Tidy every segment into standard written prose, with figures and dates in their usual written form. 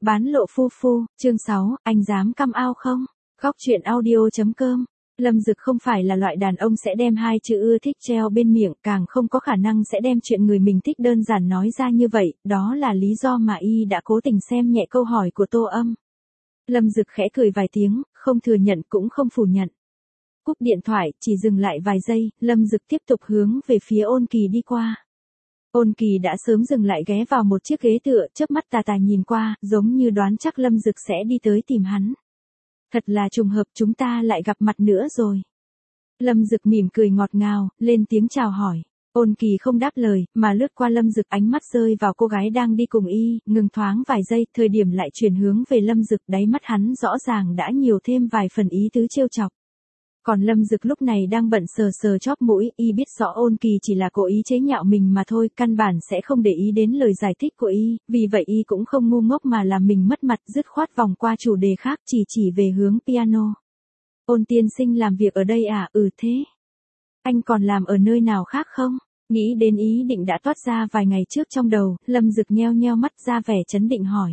Bán lộ phu phu, chương 6, anh dám come out không? Góc truyện audio.com. Lâm Dực không phải là loại đàn ông sẽ đem hai chữ ưa thích treo bên miệng, càng không có khả năng sẽ đem chuyện người mình thích đơn giản nói ra như vậy, đó là lý do mà y đã cố tình xem nhẹ câu hỏi của Tô Âm. Lâm Dực khẽ cười vài tiếng, không thừa nhận cũng không phủ nhận. Cúp điện thoại, chỉ dừng lại vài giây, Lâm Dực tiếp tục hướng về phía Ôn Kỳ đi qua. Ôn Kỳ đã sớm dừng lại ghé vào một chiếc ghế tựa, chớp mắt tà tà nhìn qua, giống như đoán chắc Lâm Dực sẽ đi tới tìm hắn. Thật là trùng hợp, chúng ta lại gặp mặt nữa rồi. Lâm Dực mỉm cười ngọt ngào, lên tiếng chào hỏi. Ôn Kỳ không đáp lời, mà lướt qua Lâm Dực, ánh mắt rơi vào cô gái đang đi cùng y, ngừng thoáng vài giây, thời điểm lại chuyển hướng về Lâm Dực, đáy mắt hắn rõ ràng đã nhiều thêm vài phần ý tứ trêu chọc. Còn Lâm Dực lúc này đang bận sờ sờ chóp mũi, y biết rõ Ôn Kỳ chỉ là cố ý chế nhạo mình mà thôi, căn bản sẽ không để ý đến lời giải thích của y, vì vậy y cũng không ngu ngốc mà làm mình mất mặt, dứt khoát vòng qua chủ đề khác, chỉ về hướng piano. Ôn tiên sinh làm việc ở đây à? Ừ thế. Anh còn làm ở nơi nào khác không? Nghĩ đến ý định đã toát ra vài ngày trước trong đầu, Lâm Dực nheo nheo mắt ra vẻ trấn định hỏi.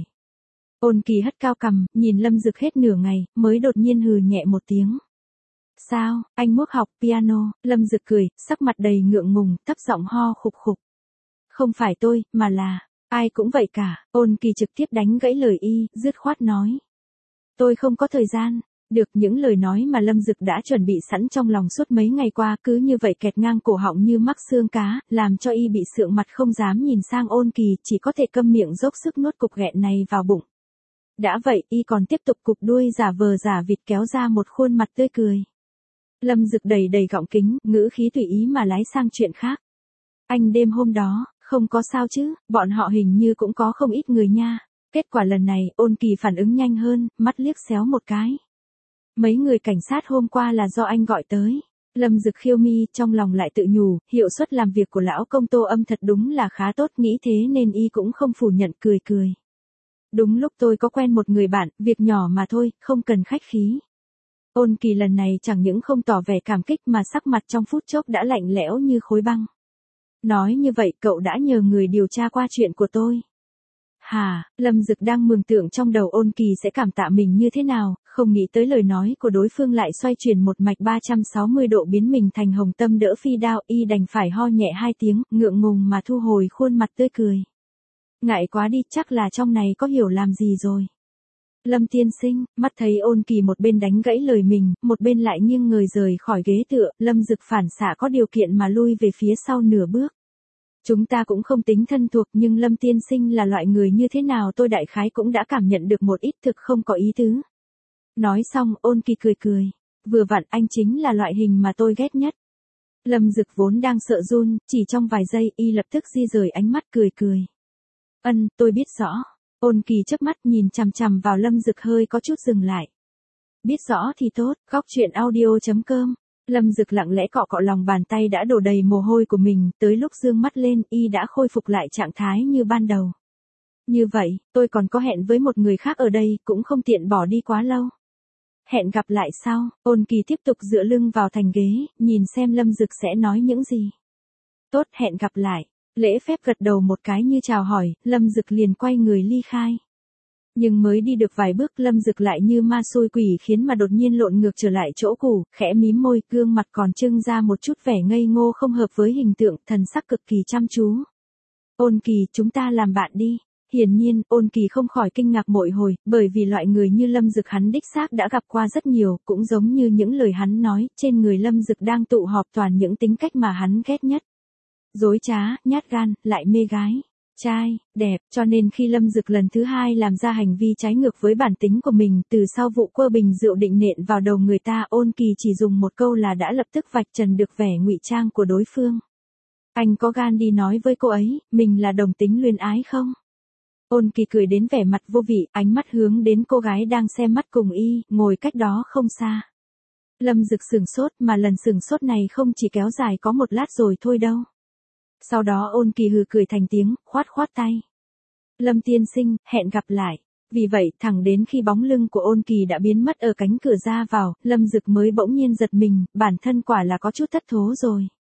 Ôn Kỳ hất cao cằm, nhìn Lâm Dực hết nửa ngày, mới đột nhiên hừ nhẹ một tiếng. Sao, anh muốn học piano? Lâm Dực cười, sắc mặt đầy ngượng ngùng, thấp giọng ho khục khục. Không phải tôi, mà là, ai cũng vậy cả. Ôn Kỳ trực tiếp đánh gãy lời y, dứt khoát nói. Tôi không có thời gian. Được, những lời nói mà Lâm Dực đã chuẩn bị sẵn trong lòng suốt mấy ngày qua cứ như vậy kẹt ngang cổ họng như mắc xương cá, làm cho y bị sượng mặt không dám nhìn sang Ôn Kỳ, chỉ có thể câm miệng dốc sức nuốt cục nghẹn này vào bụng. Đã vậy, y còn tiếp tục cục đuôi giả vờ giả vịt kéo ra một khuôn mặt tươi cười. Lâm Dực đầy gọng kính, ngữ khí tùy ý mà lái sang chuyện khác. Anh đêm hôm đó, không có sao chứ, bọn họ hình như cũng có không ít người nha. Kết quả lần này, Ôn Kỳ phản ứng nhanh hơn, mắt liếc xéo một cái. Mấy người cảnh sát hôm qua là do anh gọi tới. Lâm Dực khiêu mi, trong lòng lại tự nhủ, hiệu suất làm việc của lão công Tô Âm thật đúng là khá tốt, nghĩ thế nên y cũng không phủ nhận, cười. Đúng lúc tôi có quen một người bạn, việc nhỏ mà thôi, không cần khách khí. Ôn Kỳ lần này chẳng những không tỏ vẻ cảm kích mà sắc mặt trong phút chốc đã lạnh lẽo như khối băng. Nói như vậy cậu đã nhờ người điều tra qua chuyện của tôi. Hà, Lâm Dực đang mường tượng trong đầu Ôn Kỳ sẽ cảm tạ mình như thế nào, không nghĩ tới lời nói của đối phương lại xoay chuyển một mạch 360 độ biến mình thành hồng tâm đỡ phi đao, y đành phải ho nhẹ hai tiếng, ngượng ngùng mà thu hồi khuôn mặt tươi cười. Ngại quá đi, chắc là trong này có hiểu làm gì rồi. Lâm tiên sinh, mắt thấy Ôn Kỳ một bên đánh gãy lời mình, một bên lại nghiêng người rời khỏi ghế tựa, Lâm Dực phản xạ có điều kiện mà lui về phía sau nửa bước. Chúng ta cũng không tính thân thuộc nhưng Lâm tiên sinh là loại người như thế nào tôi đại khái cũng đã cảm nhận được một ít, thực không có ý tứ. Nói xong Ôn Kỳ cười. Vừa vặn anh chính là loại hình mà tôi ghét nhất. Lâm Dực vốn đang sợ run, chỉ trong vài giây y lập tức di rời ánh mắt cười. Tôi biết rõ. Ôn Kỳ chớp mắt nhìn chằm chằm vào Lâm Dực hơi có chút dừng lại. Biết rõ thì tốt, góc truyện audio.com. Lâm Dực lặng lẽ cọ lòng bàn tay đã đổ đầy mồ hôi của mình, tới lúc dương mắt lên y đã khôi phục lại trạng thái như ban đầu. Như vậy, tôi còn có hẹn với một người khác ở đây, cũng không tiện bỏ đi quá lâu. Hẹn gặp lại sau, Ôn Kỳ tiếp tục dựa lưng vào thành ghế, nhìn xem Lâm Dực sẽ nói những gì. Tốt, hẹn gặp lại. Lễ phép gật đầu một cái như chào hỏi, Lâm Dực liền quay người ly khai. Nhưng mới đi được vài bước Lâm Dực lại như ma xui quỷ khiến mà đột nhiên lộn ngược trở lại chỗ cũ, khẽ mím môi, gương mặt còn trưng ra một chút vẻ ngây ngô không hợp với hình tượng, thần sắc cực kỳ chăm chú. Ôn Kỳ, chúng ta làm bạn đi. Hiển nhiên, Ôn Kỳ không khỏi kinh ngạc bội hồi, bởi vì loại người như Lâm Dực hắn đích xác đã gặp qua rất nhiều, cũng giống như những lời hắn nói, trên người Lâm Dực đang tụ họp toàn những tính cách mà hắn ghét nhất. Dối trá, nhát gan, lại mê gái, trai, đẹp, cho nên khi Lâm Dực lần thứ hai làm ra hành vi trái ngược với bản tính của mình, từ sau vụ quơ bình rượu định nện vào đầu người ta, Ôn Kỳ chỉ dùng một câu là đã lập tức vạch trần được vẻ ngụy trang của đối phương. Anh có gan đi nói với cô ấy, mình là đồng tính luyến ái không? Ôn Kỳ cười đến vẻ mặt vô vị, ánh mắt hướng đến cô gái đang xem mắt cùng y, ngồi cách đó không xa. Lâm Dực sửng sốt, mà lần sửng sốt này không chỉ kéo dài có một lát rồi thôi đâu. Sau đó Ôn Kỳ hừ cười thành tiếng, khoát tay. Lâm tiên sinh, hẹn gặp lại. Vì vậy, thẳng đến khi bóng lưng của Ôn Kỳ đã biến mất ở cánh cửa ra vào, Lâm Dực mới bỗng nhiên giật mình, bản thân quả là có chút thất thố rồi.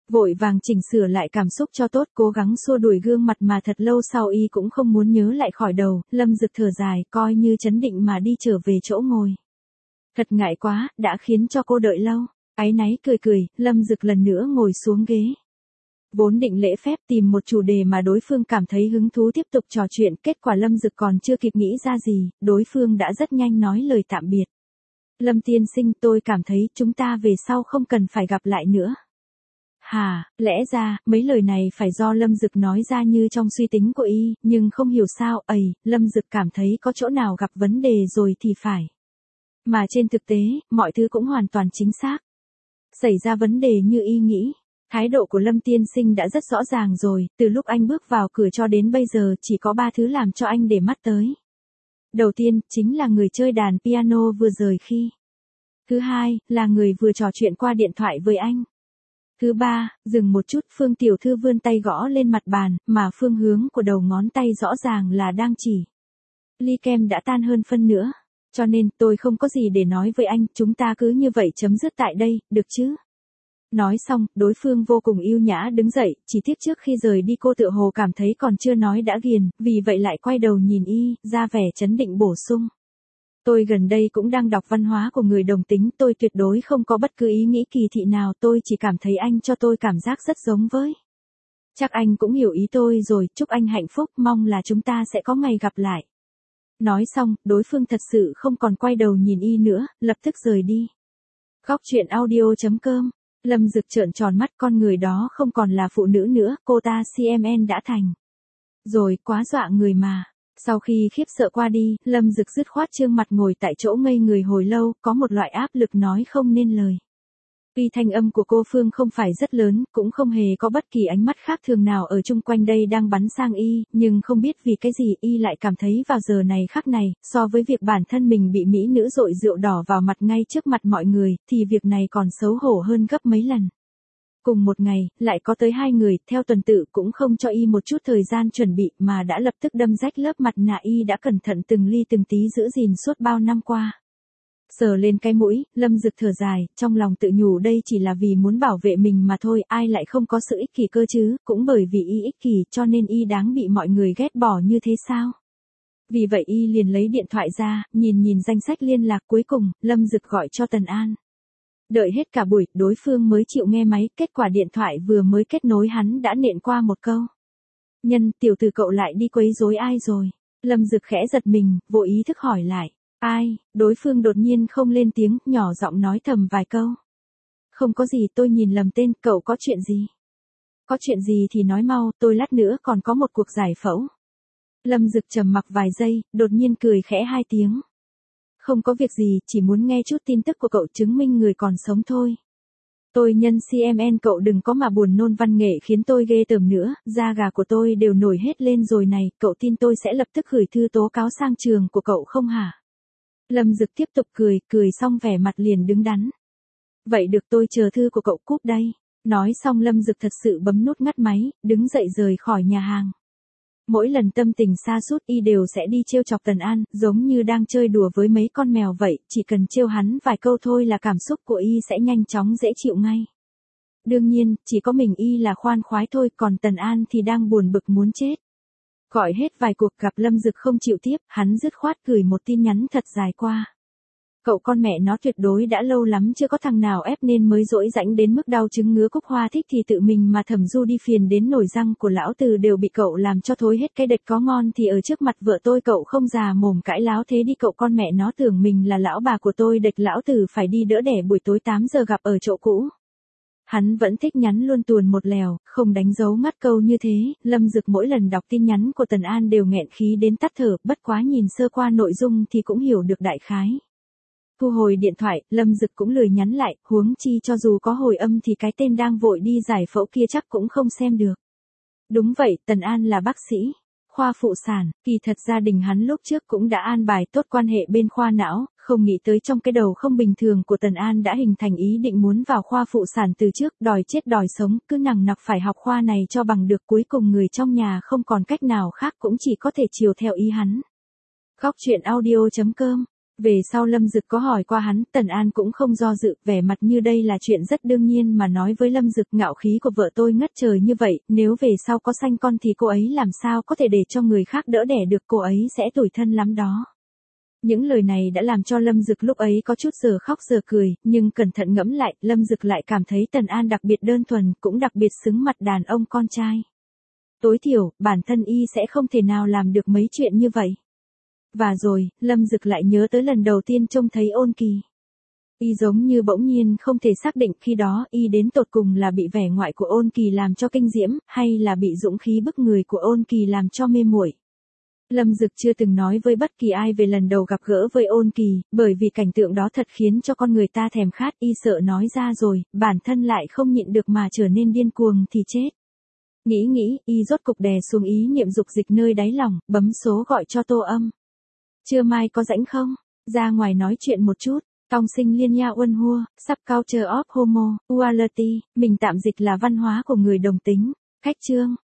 Vội vàng chỉnh sửa lại cảm xúc cho tốt, cố gắng xua đuổi gương mặt mà thật lâu sau y cũng không muốn nhớ lại khỏi đầu, Lâm Dực thở dài, coi như chấn định mà đi trở về chỗ ngồi. Thật ngại quá, đã khiến cho cô đợi lâu. Áy náy cười cười, Lâm Dực lần nữa ngồi xuống ghế. Vốn định lễ phép tìm một chủ đề mà đối phương cảm thấy hứng thú tiếp tục trò chuyện, kết quả Lâm Dực còn chưa kịp nghĩ ra gì, đối phương đã rất nhanh nói lời tạm biệt. Lâm tiên sinh, tôi cảm thấy chúng ta về sau không cần phải gặp lại nữa. Hà, lẽ ra, mấy lời này phải do Lâm Dực nói ra như trong suy tính của y, nhưng không hiểu sao, Lâm Dực cảm thấy có chỗ nào gặp vấn đề rồi thì phải. Mà trên thực tế, mọi thứ cũng hoàn toàn chính xác. Xảy ra vấn đề như y nghĩ. Thái độ của Lâm tiên sinh đã rất rõ ràng rồi, từ lúc anh bước vào cửa cho đến bây giờ chỉ có 3 thứ làm cho anh để mắt tới. Đầu tiên, chính là người chơi đàn piano vừa rời khi. Thứ hai, là người vừa trò chuyện qua điện thoại với anh. Thứ ba, dừng một chút, Phương tiểu thư vươn tay gõ lên mặt bàn, mà phương hướng của đầu ngón tay rõ ràng là đang chỉ. Ly kem đã tan hơn phân nữa, cho nên tôi không có gì để nói với anh, chúng ta cứ như vậy chấm dứt tại đây, được chứ? Nói xong, đối phương vô cùng yêu nhã đứng dậy, chỉ tiếc trước khi rời đi cô tựa hồ cảm thấy còn chưa nói đã ghiền, vì vậy lại quay đầu nhìn y, ra vẻ trấn định bổ sung. Tôi gần đây cũng đang đọc văn hóa của người đồng tính, tôi tuyệt đối không có bất cứ ý nghĩ kỳ thị nào, tôi chỉ cảm thấy anh cho tôi cảm giác rất giống với. Chắc anh cũng hiểu ý tôi rồi, chúc anh hạnh phúc, mong là chúng ta sẽ có ngày gặp lại. Nói xong, đối phương thật sự không còn quay đầu nhìn y nữa, lập tức rời đi. Góc truyện audio.com. Lâm Dực trợn tròn mắt, con người đó không còn là phụ nữ nữa, cô ta CMN đã thành. Rồi, quá dọa người mà. Sau khi khiếp sợ qua đi, Lâm Dực dứt khoát trương mặt ngồi tại chỗ ngây người hồi lâu, có một loại áp lực nói không nên lời. Tuy thanh âm của cô Phương không phải rất lớn, cũng không hề có bất kỳ ánh mắt khác thường nào ở chung quanh đây đang bắn sang y, nhưng không biết vì cái gì y lại cảm thấy vào giờ này khắc này, so với việc bản thân mình bị mỹ nữ dội rượu đỏ vào mặt ngay trước mặt mọi người, thì việc này còn xấu hổ hơn gấp mấy lần. Cùng một ngày, lại có tới 2 người, theo tuần tự cũng không cho y một chút thời gian chuẩn bị mà đã lập tức đâm rách lớp mặt nạ y đã cẩn thận từng ly từng tí giữ gìn suốt bao năm qua. Sờ lên cái mũi, Lâm Dực thở dài, trong lòng tự nhủ đây chỉ là vì muốn bảo vệ mình mà thôi, ai lại không có sự ích kỷ cơ chứ, cũng bởi vì y ích kỷ cho nên y đáng bị mọi người ghét bỏ như thế sao? Vì vậy y liền lấy điện thoại ra, nhìn danh sách liên lạc, cuối cùng, Lâm Dực gọi cho Tần An. Đợi hết cả buổi, đối phương mới chịu nghe máy, kết quả điện thoại vừa mới kết nối hắn đã nện qua một câu. Nhân, tiểu tử cậu lại đi quấy rối ai rồi? Lâm Dực khẽ giật mình, vô ý thức hỏi lại. Ai? Đối phương đột nhiên không lên tiếng, nhỏ giọng nói thầm vài câu. Không có gì, tôi nhìn lầm tên, cậu có chuyện gì? Có chuyện gì thì nói mau, tôi lát nữa còn có một cuộc giải phẫu. Lâm Dực trầm mặc vài giây, đột nhiên cười khẽ 2 tiếng. Không có việc gì, chỉ muốn nghe chút tin tức của cậu chứng minh người còn sống thôi. Tôi nhân CMN, cậu đừng có mà buồn nôn văn nghệ khiến tôi ghê tởm nữa, da gà của tôi đều nổi hết lên rồi này, cậu tin tôi sẽ lập tức gửi thư tố cáo sang trường của cậu không hả? Lâm Dực tiếp tục cười xong vẻ mặt liền đứng đắn. Vậy được, tôi chờ thư của cậu, cúp đây. Nói xong Lâm Dực thật sự bấm nút ngắt máy, đứng dậy rời khỏi nhà hàng. Mỗi lần tâm tình sa sút y đều sẽ đi trêu chọc Tần An, giống như đang chơi đùa với mấy con mèo vậy, chỉ cần trêu hắn vài câu thôi là cảm xúc của y sẽ nhanh chóng dễ chịu ngay. Đương nhiên, chỉ có mình y là khoan khoái thôi, còn Tần An thì đang buồn bực muốn chết. Gọi hết vài cuộc gặp Lâm Dực không chịu tiếp, hắn dứt khoát gửi một tin nhắn thật dài qua. Cậu con mẹ nó, tuyệt đối đã lâu lắm chưa có thằng nào ép nên mới dỗi rãnh đến mức đau chứng ngứa cúc hoa thích thì tự mình mà thầm du đi, phiền đến nổi răng của lão tử đều bị cậu làm cho thối hết. Cái đệt có ngon thì ở trước mặt vợ tôi cậu không già mồm cãi láo thế đi, cậu con mẹ nó tưởng mình là lão bà của tôi, đệt lão tử phải đi đỡ đẻ buổi tối 8 giờ gặp ở chỗ cũ. Hắn vẫn thích nhắn luôn tuồn một lèo, không đánh dấu ngắt câu như thế, Lâm Dực mỗi lần đọc tin nhắn của Tần An đều nghẹn khí đến tắt thở, bất quá nhìn sơ qua nội dung thì cũng hiểu được đại khái. Thu hồi điện thoại, Lâm Dực cũng lười nhắn lại, huống chi cho dù có hồi âm thì cái tên đang vội đi giải phẫu kia chắc cũng không xem được. Đúng vậy, Tần An là bác sĩ, khoa phụ sản, kỳ thật gia đình hắn lúc trước cũng đã an bài tốt quan hệ bên khoa não, không nghĩ tới trong cái đầu không bình thường của Tần An đã hình thành ý định muốn vào khoa phụ sản từ trước, đòi chết đòi sống, cứ nằng nặc phải học khoa này cho bằng được, cuối cùng người trong nhà không còn cách nào khác cũng chỉ có thể chiều theo ý hắn. Góc truyện audio.com Về sau Lâm Dực có hỏi qua hắn, Tần An cũng không do dự, vẻ mặt như đây là chuyện rất đương nhiên mà nói với Lâm Dực, ngạo khí của vợ tôi ngất trời như vậy, nếu về sau có sanh con thì cô ấy làm sao có thể để cho người khác đỡ đẻ được, cô ấy sẽ tủi thân lắm đó. Những lời này đã làm cho Lâm Dực lúc ấy có chút giờ khóc giờ cười, nhưng cẩn thận ngẫm lại, Lâm Dực lại cảm thấy Tần An đặc biệt đơn thuần, cũng đặc biệt xứng mặt đàn ông con trai. Tối thiểu, bản thân y sẽ không thể nào làm được mấy chuyện như vậy. Và rồi, Lâm Dực lại nhớ tới lần đầu tiên trông thấy Ôn Kỳ. Y giống như bỗng nhiên không thể xác định khi đó y đến tột cùng là bị vẻ ngoại của Ôn Kỳ làm cho kinh diễm, hay là bị dũng khí bức người của Ôn Kỳ làm cho mê muội. Lâm Dực chưa từng nói với bất kỳ ai về lần đầu gặp gỡ với Ôn Kỳ, bởi vì cảnh tượng đó thật khiến cho con người ta thèm khát, y sợ nói ra rồi, bản thân lại không nhịn được mà trở nên điên cuồng thì chết. Nghĩ, y rốt cục đè xuống ý niệm dục dịch nơi đáy lòng, bấm số gọi cho Tô Âm. Trưa mai có rảnh không? Ra ngoài nói chuyện một chút. Cong sinh liên nha uân hua, subculture of homo, uality, mình tạm dịch là văn hóa của người đồng tính. Khách chương.